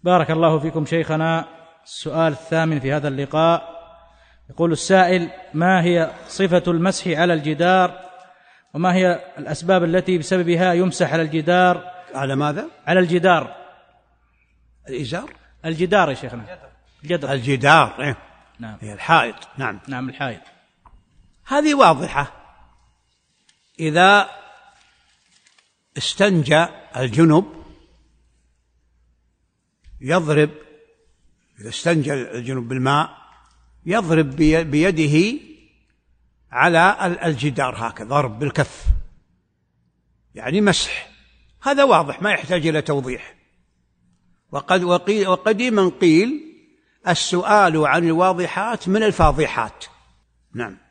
بارك الله فيكم شيخنا. السؤال الثامن في هذا اللقاء، يقول السائل: ما هي صفة المسح على الجدار، وما هي الأسباب التي بسببها يمسح على الجدار؟ على ماذا؟ على الجدار. الإزار؟ الجدار يا شيخنا. الجدار إيه؟ نعم. هي الحائط. نعم. نعم الحائط. هذه واضحة. إذا استنجى الجنب يضرب، إذا استنجى الجنب بالماء يضرب بيده على الجدار هكذا ضرب بالكف، يعني مسح. هذا واضح ما يحتاج إلى توضيح. وقديما قيل السؤال عن الواضحات من الفاضحات. نعم.